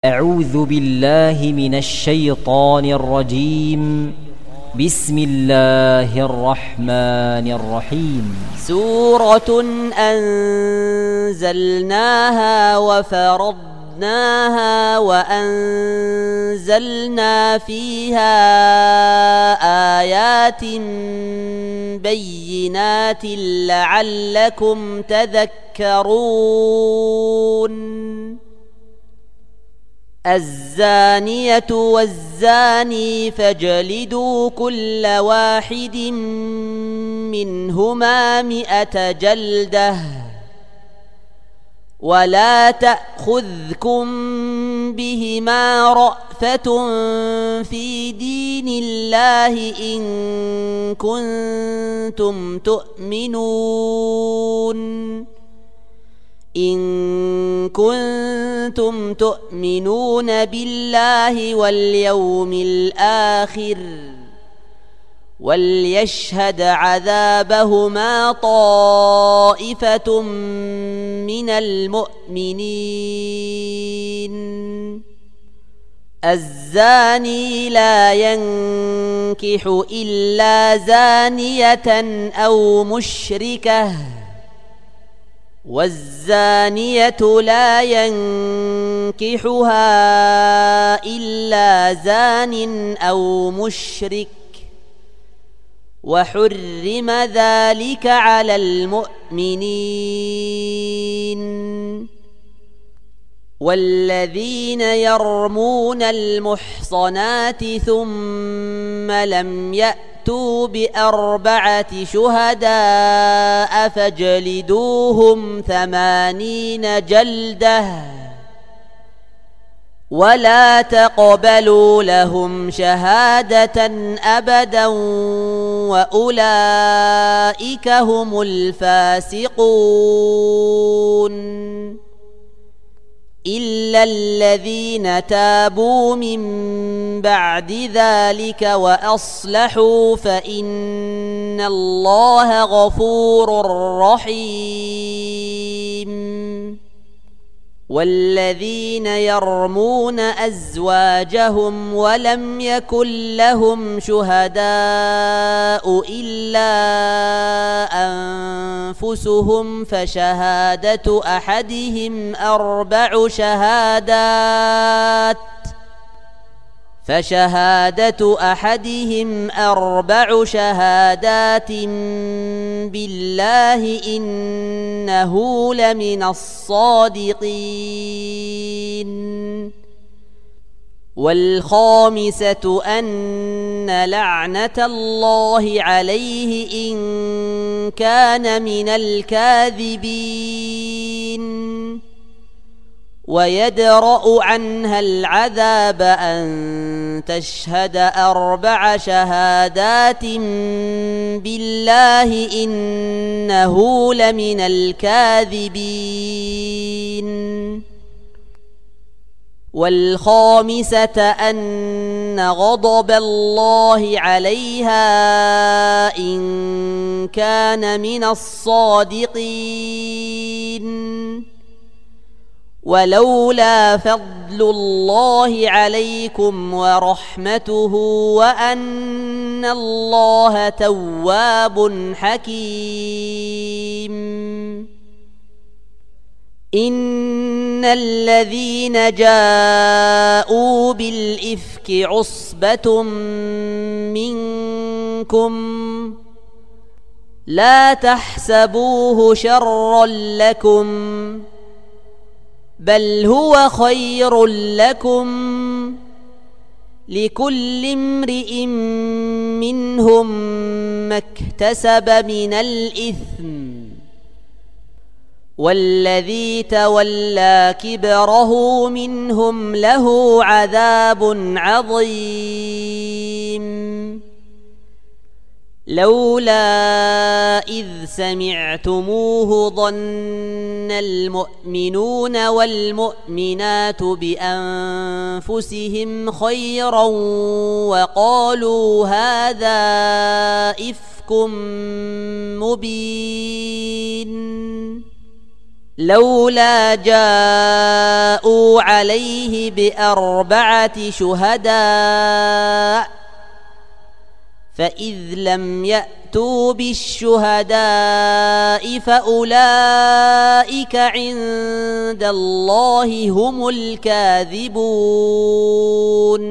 أعوذ بالله من الشيطان الرجيم. بسم الله الرحمن الرحيم. سورة أنزلناها وفرضناها وأنزلنا فيها آيات بينات لعلكم تذكرون. الزانية والزاني فاجلدوا كل واحد منهما 100 جلدة ولا تأخذكم بهما رأفة في دين الله إن كنتم تؤمنون بالله واليوم الآخر وليشهد عذابهما طائفة من المؤمنين. الزاني لا ينكح إلا زانية أو مشركة والزانية لا ينكحها إلا زان أو مشرك وحرم ذلك على المؤمنين. والذين يرمون المحصنات ثم لم يأتوا ب4 شهداء فاجلدوهم 80 جلدة ولا تقبلوا لهم شهادة أبدا وأولئك هم الفاسقون. إلا الذين تابوا من بعد ذلك وأصلحوا فإن الله غفور رحيم. والذين يرمون أزواجهم ولم يكن لهم شهداء إلا أنفسهم فشهادة أحدهم 4 شهادات بالله إنه لمن الصادقين. والخامسة أن لعنة الله عليه إن كان من الكاذبين. ويدرأ عنها العذاب أن تشهد 4 شهادات بالله إنه لمن الكاذبين. والخامسة أن غضب الله عليها إن كان من الصادقين. ولولا فضل الله عليكم ورحمته وأن الله تواب حكيم. إن الذين جاءوا بالإفك عصبة منكم لا تحسبوه شرا لكم بل هو خير لكم لكل امرئ منهم ما اكتسب من الإثم والذي تولى كبره منهم له عذاب عظيم. لولا إذ سمعتموه ظن المؤمنون والمؤمنات بأنفسهم خيرا وقالوا هذا إفك مبين. لولا جاءوا عليه بأربعة شهداء فإذ لم يأتوا بالشهداء فأولئك عند الله هم الكاذبون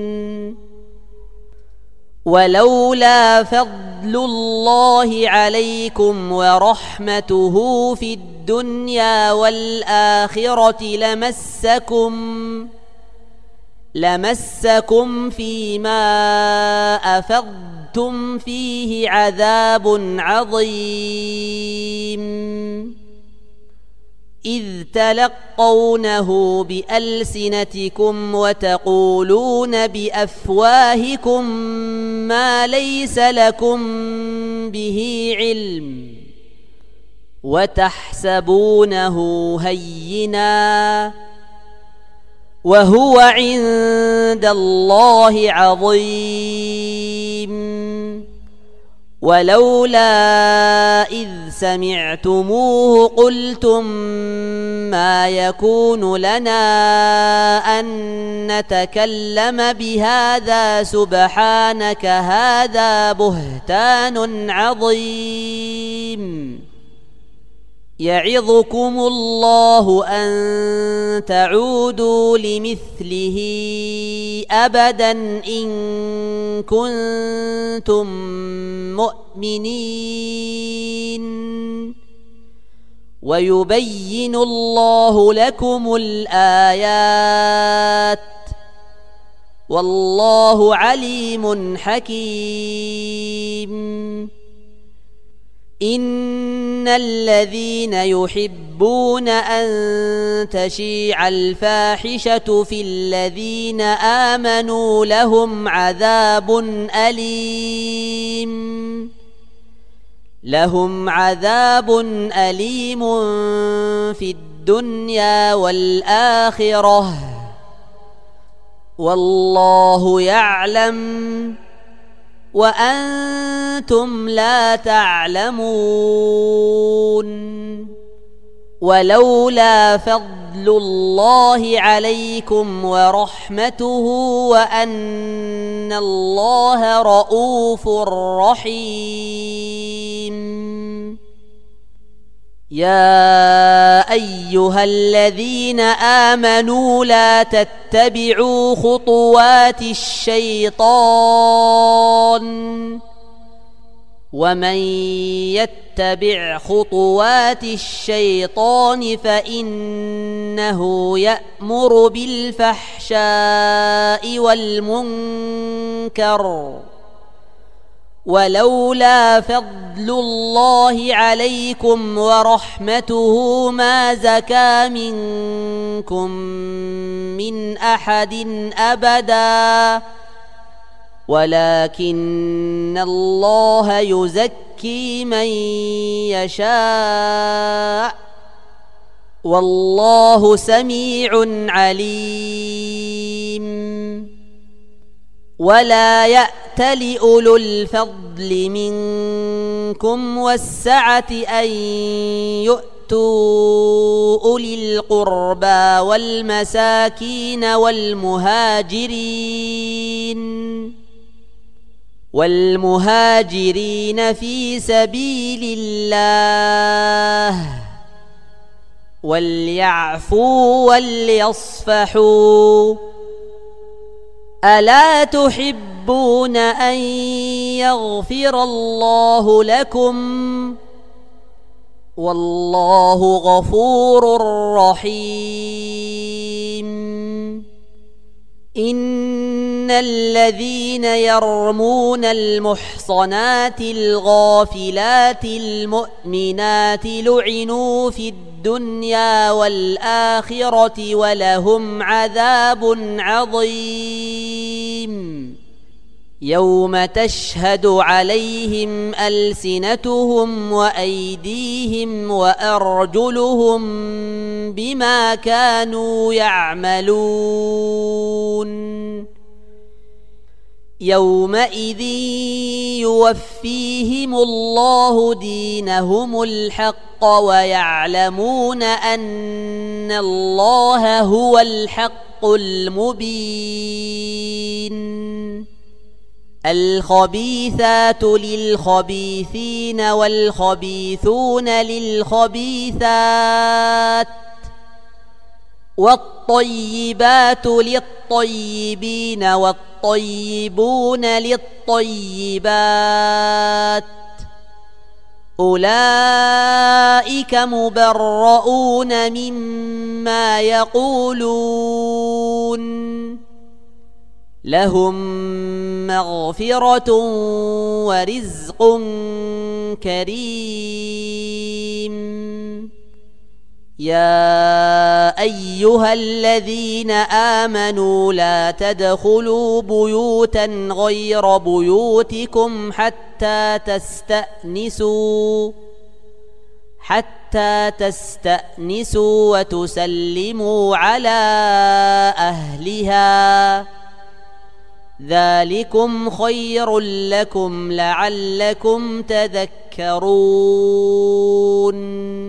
ولولا فضل الله عليكم ورحمته في الدنيا والآخرة لمسكم فيما أفضتم فيه عذاب عظيم إذ تلقونه بألسنتكم وتقولون بأفواهكم ما ليس لكم به علم وتحسبونه هينا وهو عند الله عظيم ولولا إذ سمعتموه قلتم ما يكون لنا أن نتكلم بهذا سبحانك هذا بهتان عظيم يعظكم الله أن تعودوا لمثله أبدا إن كنتم مؤمنين ويبين الله لكم الآيات والله عليم حكيم إن الذين يحبون أن تشيع الفاحشة في الذين آمنوا لهم عذاب أليم في الدنيا والآخرة والله يعلم وأنتم لا تعلمون ولولا فضل الله عليكم ورحمته وأن الله رؤوف رحيم يا أيها الذين آمنوا لا تتبعوا خطوات الشيطان ومن يتبع خطوات الشيطان فإنه يأمر بالفحشاء والمنكر ولولا فضل الله عليكم ورحمته ما زكى منكم من أحد أبدا ولكن الله يزكي من يشاء والله سميع عليم ولا يأتل أولو الفضل منكم والسعة أن يؤتوا أولي القربى والمساكين والمهاجرين في سبيل الله وليعفوا وليصفحوا ألا تحبون أن يغفر الله لكم والله غفور رحيم إن الذين يرمون المحصنات الغافلات المؤمنات لعنوا في الدنيا والآخرة ولهم عذاب عظيم يوم تشهد عليهم ألسنتهم وأيديهم وأرجلهم بما كانوا يعملون يومئذ يوفيهم الله دينهم الحق ويعلمون أن الله هو الحق المبين. الخبيثات للخبيثين والخبيثون للخبيثات والطيبات للطيبين والطيبون للطيبات أولئك مبرؤون مما يقولون لهم مغفرة ورزق كريم. يا أيها الذين آمنوا لا تدخلوا بيوتا غير بيوتكم حتى تستأنسوا وتسلموا على أهلها ذلكم خير لكم لعلكم تذكرون.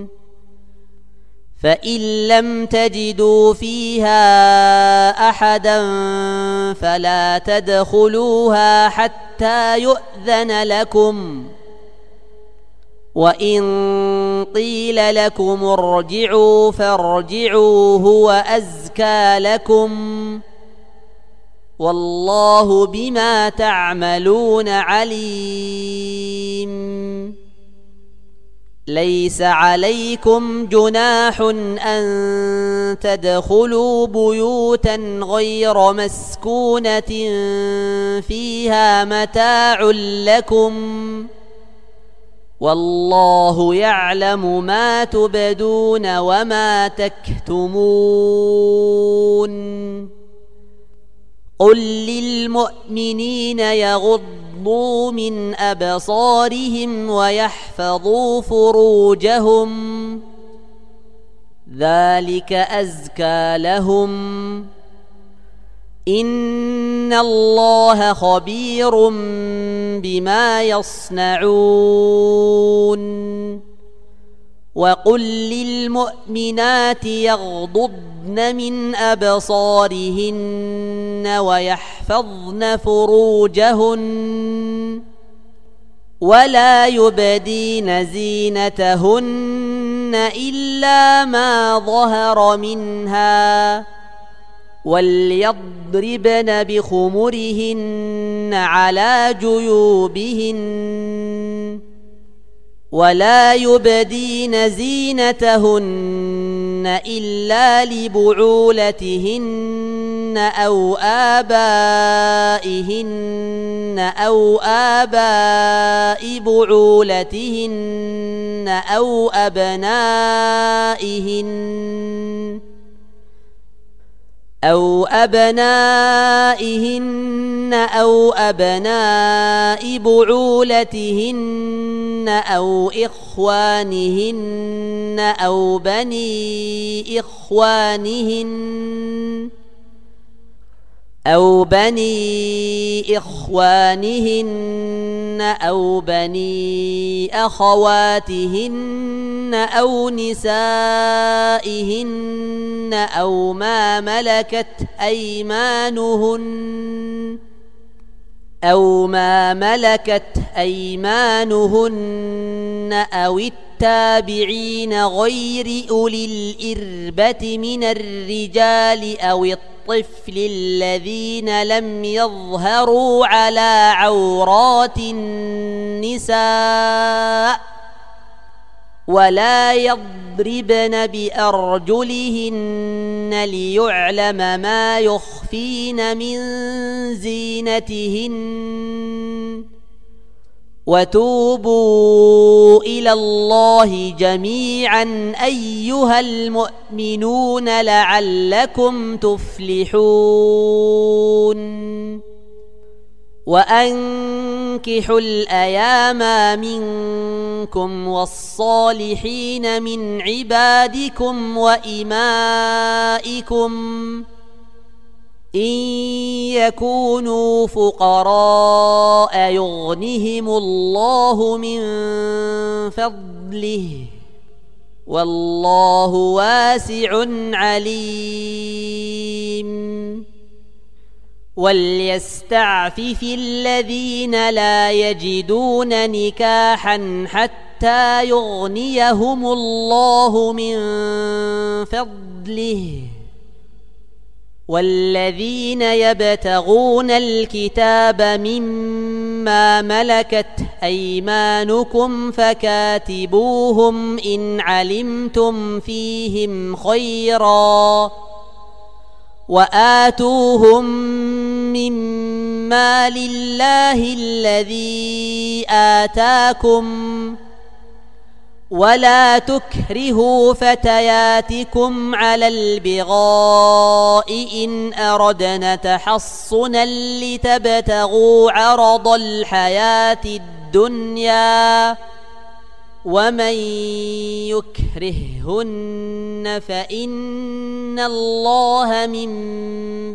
فإن لم تجدوا فيها أحدا فلا تدخلوها حتى يؤذن لكم، وإن قيل لكم ارجعوا فارجعوا هو أزكى لكم، والله بما تعملون عليم. ليس عليكم جناح أن تدخلوا بيوتا غير مسكونة فيها متاع لكم، والله يعلم ما تبدون وما تكتمون. قل للمؤمنين يغضوا من أبصارهم ويحفظوا فروجهم ذلك أزكى لهم، إن الله خبير بما يصنعون. وقل للمؤمنات يغضضن من أبصارهن ويحفظن فروجهن ولا يبدين زينتهن إلا ما ظهر منها، وليضربن بخمرهن على جيوبهن ولا يبدين زينتهن إلا لبعولتهن أو آبائهن أو آباء بعولتهن أو أبنائهن أو أبناء بعولتهن أو إخوانهن أو بني إخوانهن أو بني أخواتهن أو نسائهن أو ما ملكت أيمانهن أو التابعين غير أولي الإربة من الرجال أو الطفل الذين لم يظهروا على عورات النساء، ولا يضربن بأرجلهن ليعلم ما يخفين من زينتهن. وتوبوا إلى الله جميعا أيها المؤمنون لعلكم تفلحون. وأنكحوا الأيام منكم والصالحين من عبادكم وإمائكم إن يكونوا فقراء يغنهم الله من فضله والله واسع عليم وليستعفف الذين لا يجدون نكاحا حتى يغنيهم الله من فضله والذين يبتغون الكتاب مما ملكت أيمانكم فكاتبوهم إن علمتم فيهم خيرا وآتوهم مما لله الذي آتاكم ولا تكرهوا فتياتكم على البغاء إن أردنا تحصنا لتبتغوا عرض الحياة الدنيا ومن يكرههن فإن الله من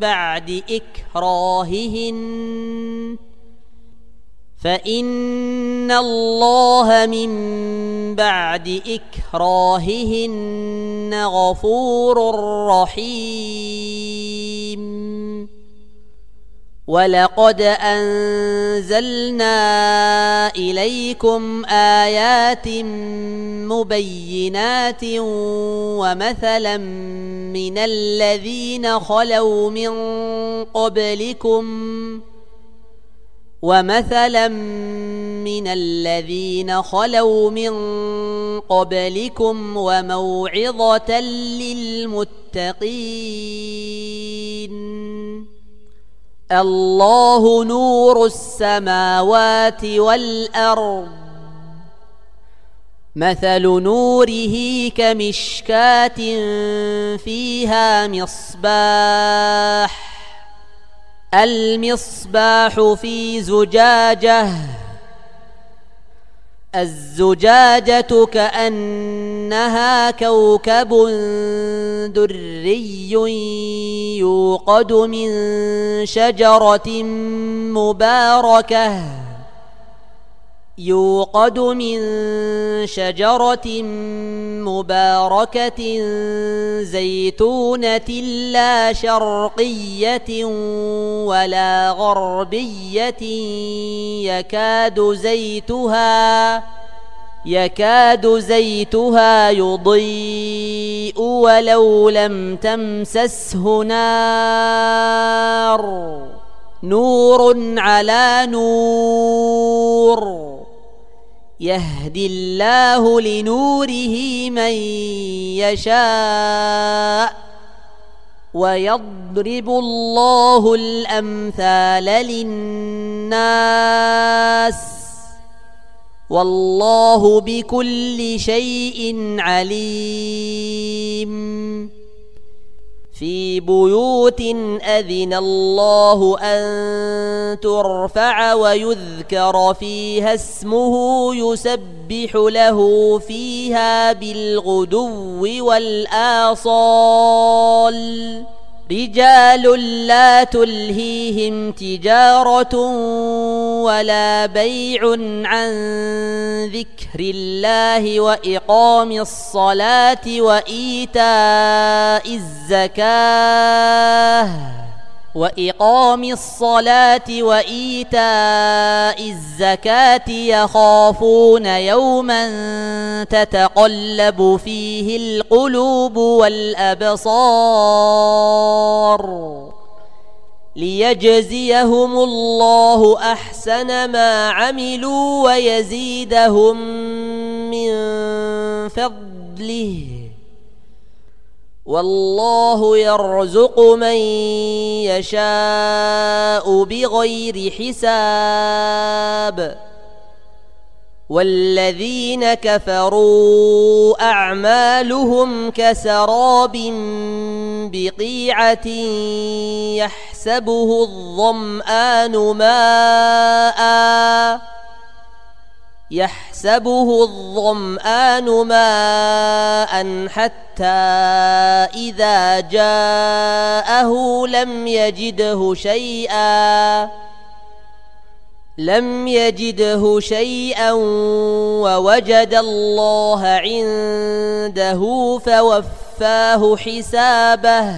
بعد إكراههن غفور رحيم ولقد أنزلنا إليكم آيات مبينات ومثلا من الذين خلوا من قبلكم وموعظة للمتقين الله نور السماوات والأرض مثل نوره كمشكاة فيها المصباح في زجاجة الزجاجة كأنها كوكب دري يوقد من شجرة مباركة زيتونة لا شرقية ولا غربية يكاد زيتها يضيء ولو لم تمسسه نار نور على نور يهدي الله لنوره من يشاء ويضرب الله الأمثال للناس والله بكل شيء عليم في بيوت أذن الله أن ترفع ويذكر فيها اسمه يسبح له فيها بالغدو والآصال رجال لا تلهيهم تجارة ولا بيع عن ذكر الله وإقام الصلاة وإيتاء الزكاة يخافون يوما تتقلب فيه القلوب والأبصار ليجزيهم الله أحسن ما عملوا ويزيدهم من فضله والله يرزق من يشاء بغير حساب والذين كفروا أعمالهم كسراب بقيعة يحسبه الظمآن ماء حتى إذا جاءه لم يجده شيئا لم يجده شيئا ووجد الله عنده فوفاه حسابه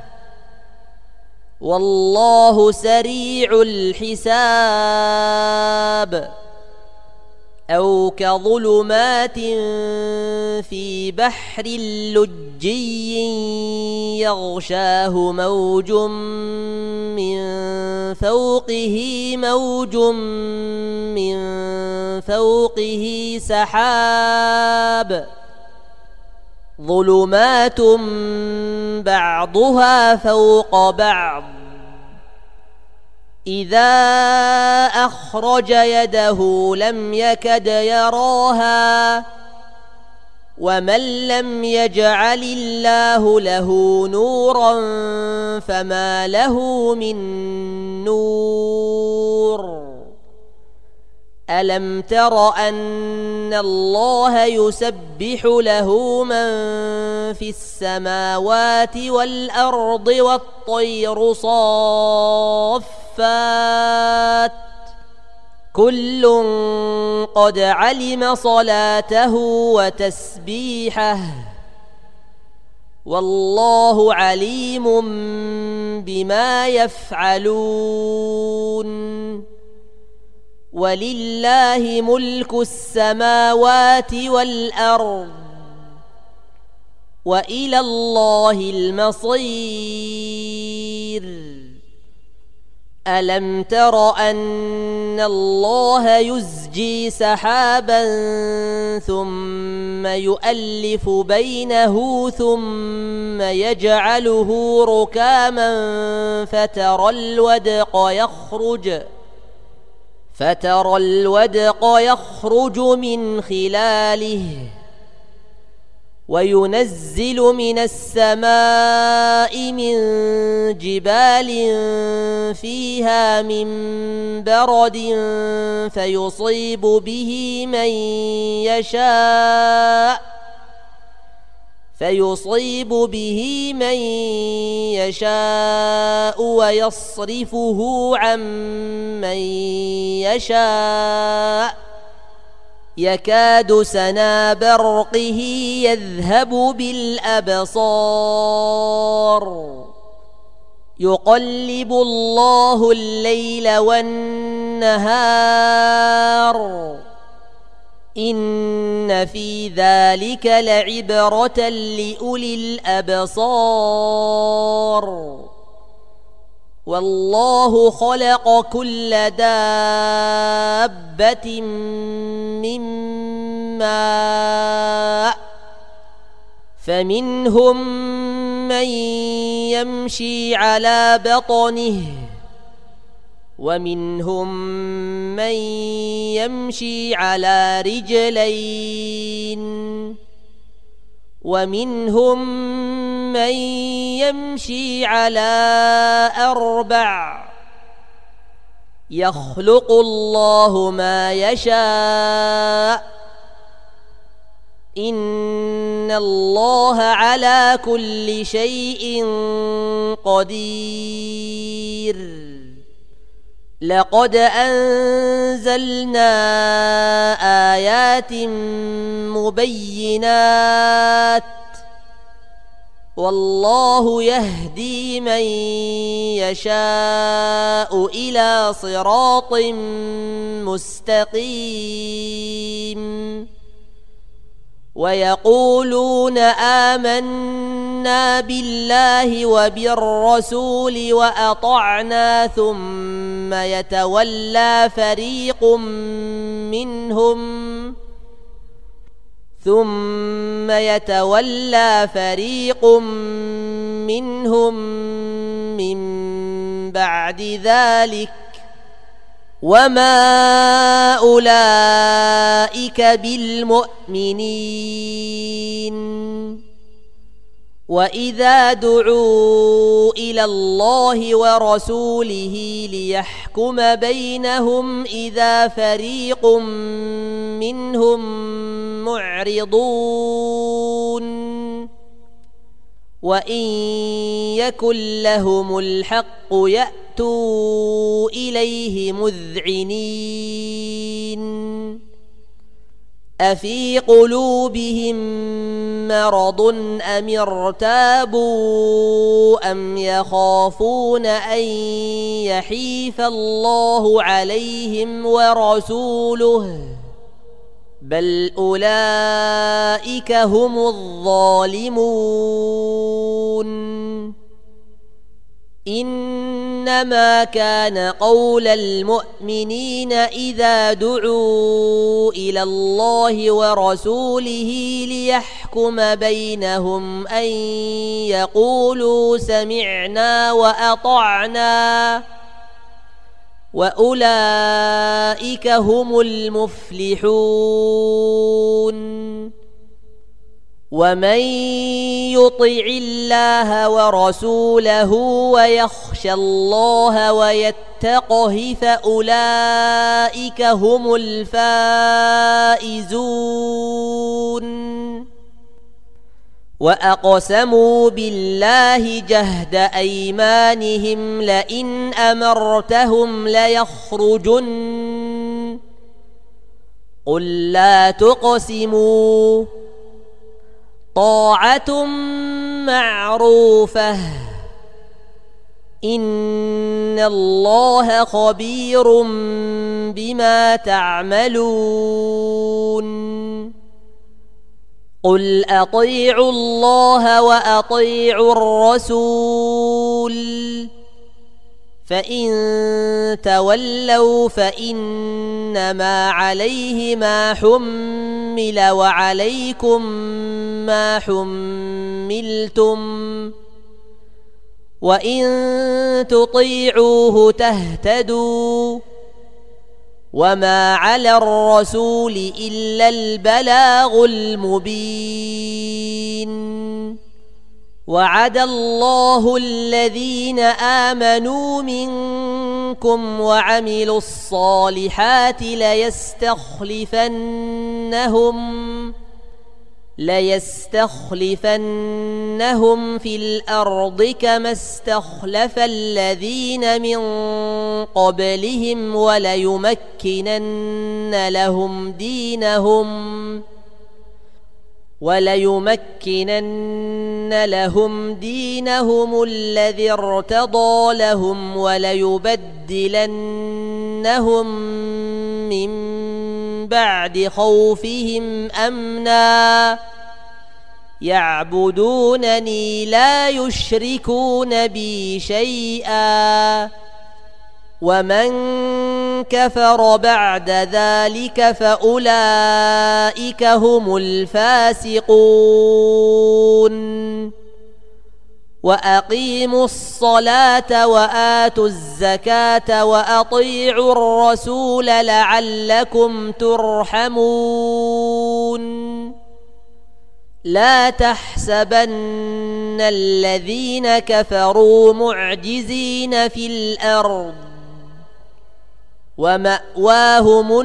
والله سريع الحساب أو كظلمات في بحر لجي يغشاه موج من فوقه موج من فوقه سحاب ظلمات بعضها فوق بعض إذا أخرج يده لم يكد يراها ومن لم يجعل الله له نورا فما له من نور ألم تر أن الله يسبح له من في السماوات والأرض والطير صافات كل قد علم صلاته وتسبيحه والله عليم بما يفعلون ولله ملك السماوات والأرض وإلى الله المصير ألم تر أن الله يزجي سحابا ثم يؤلف بينه ثم يجعله ركاما فترى الودق يخرج من خلاله وينزل من السماء من جبال فيها من برد فيصيب به من يشاء ويصرفه عن من يشاء يكاد سنا برقه يذهب بالأبصار يقلب الله الليل والنهار إن في ذلك لعبرة لأولي الأبصار والله خلق كل دابة من ماء فمنهم من يمشي على بطنه ومنهم من يمشي على رجلين ومنهم من يمشي على أربع يخلق الله ما يشاء إن الله على كل شيء قدير لقد أنزلنا آيات مبينات والله يهدي من يشاء إلى صراط مستقيم ويقولون آمنا بالله وبالرسول وأطعنا ثم يتولى فريق منهم من بعد ذلك وما أولئك بالمؤمنين وإذا دعوا إلى الله ورسوله ليحكم بينهم إذا فريق منهم معرضون وإن يكن لهم الحق يأتوا إليه مذعنين أفي قلوبهم مرض أم ارتابوا أم يخافون أن يحيف الله عليهم ورسوله بل أولئك هم الظالمون إنما كان قول المؤمنين إذا دعوا إلى الله ورسوله ليحكم بينهم أن يقولوا سمعنا وأطعنا وأولئك هم المفلحون ومن يطع الله ورسوله ويخشى الله ويتقه فأولئك هم الفائزون وأقسموا بالله جهد أيمانهم لئن أمرتهم ليخرجن قل لا تقسموا طاعة معروفة إن الله خبير بما تعملون قل أطيعوا الله وأطيعوا الرسول فإن تولوا فإنما عليه ما حمل وعليكم ما حملتم وإن تطيعوه تهتدوا وما على الرسول إلا البلاغ المبين وعد الله الذين آمنوا منكم وعملوا الصالحات ليستخلفنهم في الأرض كما استخلف الذين من قبلهم وليمكنن لهم دينهم الذي ارتضى لهم وليبدلنهم من بعد خوفهم أمنا يعبدونني لا يشركون بي شيئا ومن كفر بعد ذلك فأولئك هم الفاسقون وأقيموا الصلاة وآتوا الزكاة وأطيعوا الرسول لعلكم ترحمون لا تحسبن الذين كفروا معجزين في الأرض ومأواهم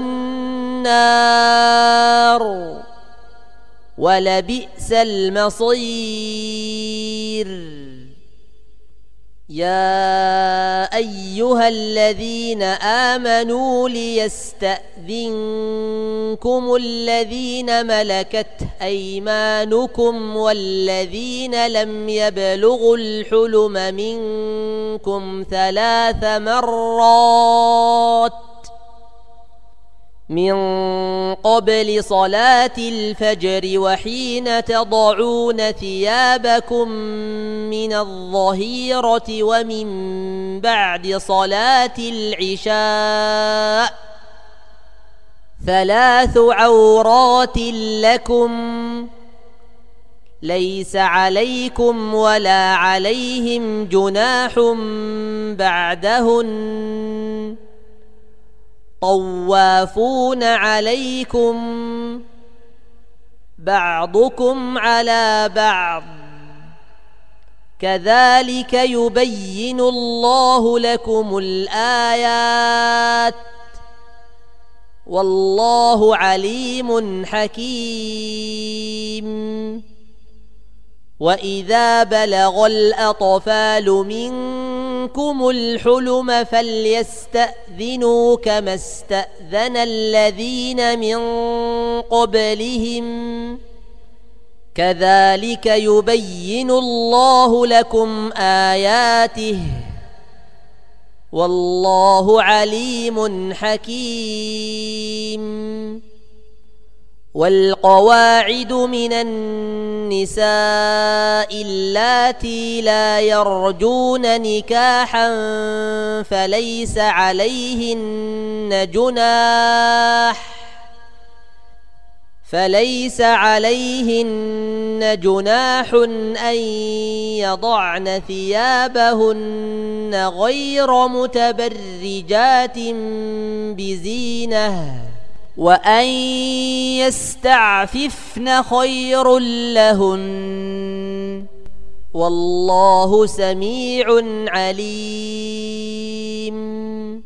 النار ولبئس المصير يا أيها الذين آمنوا ليستأذنكم الذين ملكت أيمانكم والذين لم يبلغوا الحلم منكم 3 مرات من قبل صلاة الفجر وحين تضعون ثيابكم من الظهيرة ومن بعد صلاة العشاء 3 عورات لكم ليس عليكم ولا عليهم جناح بعدهن طوافون عليكم بعضكم على بعض كذلك يبين الله لكم الآيات والله عليم حكيم وإذا بلغ الأطفال منكم الحلم فليستأذنوا كما استأذن الذين من قبلهم كذلك يبين الله لكم آياته والله عليم حكيم. والقواعد من النساء اللاتي لا يرجون نكاحا فليس عليهن جناح أن يضعن ثيابهن غير متبرجات بزينة وأن يستعففن خير لهن والله سميع عليم.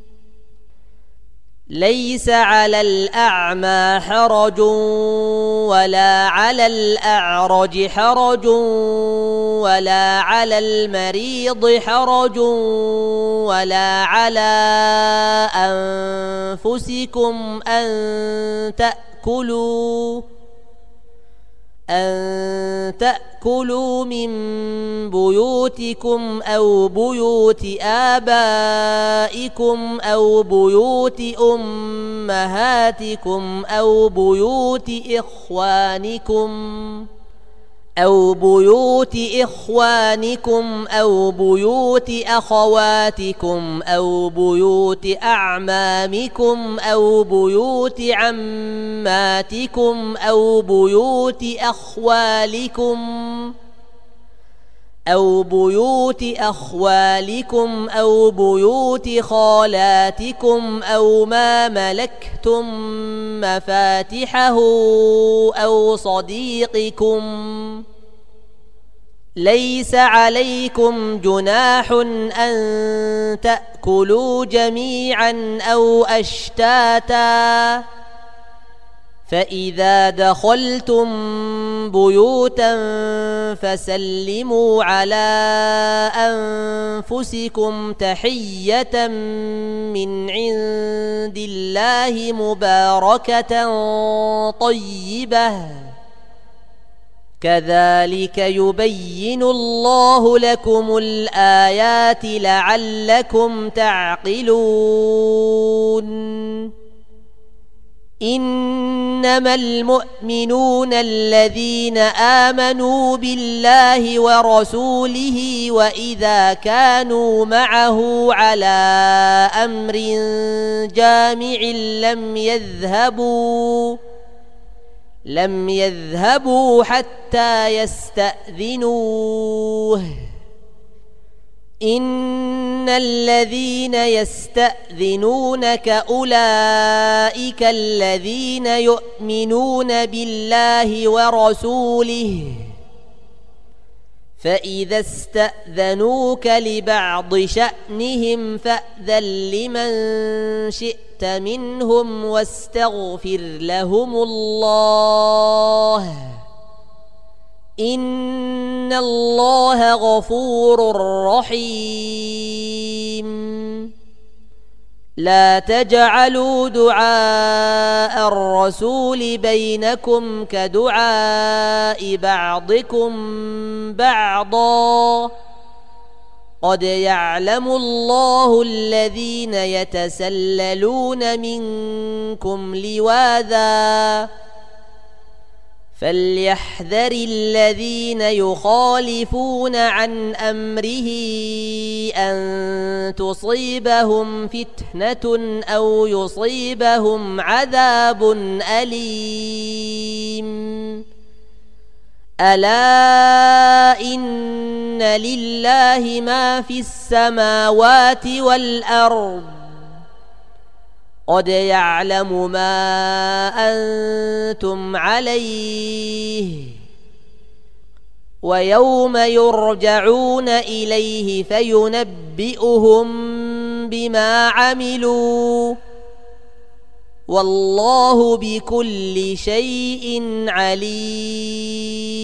ليس على الأعمى حرج ولا على الأعرج حرج ولا على المريض حرج ولا على أنفسكم أن تأكلوا من بيوتكم أو بيوت آبائكم أو بيوت أمهاتكم أو بيوت إخوانكم أو بيوت أخواتكم أو بيوت أعمامكم أو بيوت عماتكم أو بيوت أخوالكم أو بيوت خالاتكم أو ما ملكتم مفاتحه أو صديقكم. ليس عليكم جناح أن تأكلوا جميعا أو أشتاتا فإذا دخلتم بيوتا فسلموا على أنفسكم تحية من عند الله مباركة طيبة كذلك يبين الله لكم الآيات لعلكم تعقلون. إنما المؤمنون الذين آمنوا بالله ورسوله وإذا كانوا معه على أمر جامع لم يذهبوا حتى يستأذنوه. إن الذين يستأذنونك أولئك الذين يؤمنون بالله ورسوله فإذا استأذنوك لبعض شأنهم فأذن لمن شئت منهم واستغفر لهم الله إن الله غفور رحيم. لا تجعلوا دعاء الرسول بينكم كدعاء بعضكم بعضا قد يعلم الله الذين يتسللون منكم لواذا فليحذر الذين يخالفون عن أمره أن تصيبهم فتنة أو يصيبهم عذاب أليم. ألا إن لله ما في السماوات والأرض قد يعلم ما أنتم عليه ويوم يرجعون إليه فينبئهم بما عملوا والله بكل شيء عليم.